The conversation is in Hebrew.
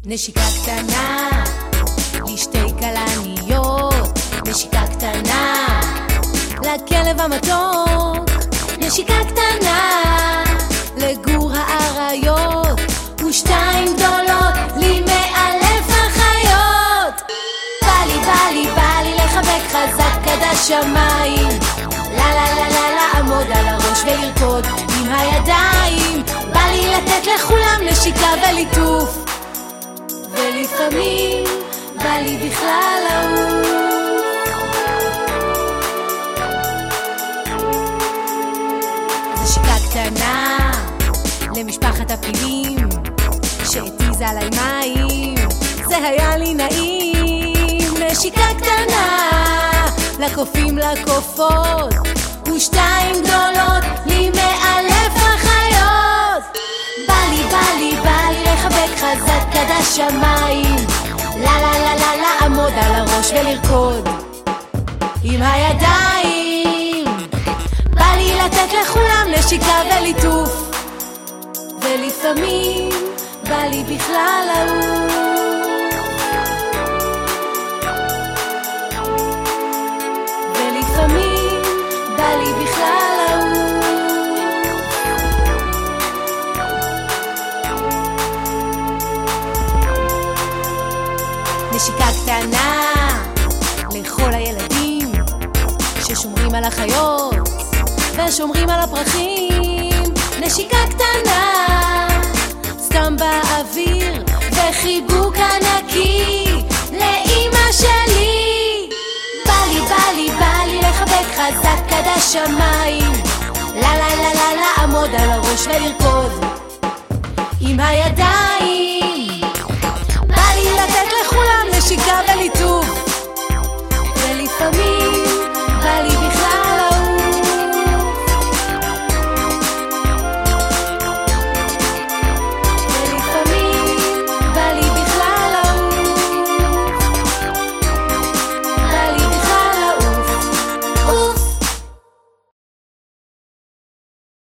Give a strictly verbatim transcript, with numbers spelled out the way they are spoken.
נשיקה קטנה לשתי כלניות, נשיקה קטנה לכלב המתוק, נשיקה קטנה לגור האריות, ושתיים גדולות לי מאלף החיות. בא לי בא לי בא לי לחבק חזק עד השמיים, לה לה לה לה לעמוד על הראש ולרקוד עם הידיים. בא לי לתת לכולם נשיקה וליטוף, ולפעמים בא לי בכלל לעוף. נשיקה קטנה למשפחת הפילים שהתיזה עליי מים, זה היה לי נעים. נשיקה קטנה לקופים לקופות, ושתיים גדולות לי מאלף החיות. בא לי בא לי בא לי לחבק חזק עד השמיים, לה לה לה לה לעמוד על הראש ולרקוד עם הידיים. בא לי לתת לכולם נשיקה וליטוף, ולפעמים בא לי בכלל לעוף. ולפעמים בא לי בכלל לעוף. נשיקה קטנה לכל הילדים ששומרים על החיות ושומרים על הפרחים, נשיקה קטנה סתם באוויר וחיבוק ענקי לאמא שלי. בא לי בא לי בא לי לחבק חזק עד השמיים, לה לה לה לה לעמוד על הראש ולרקוד עם הידיים.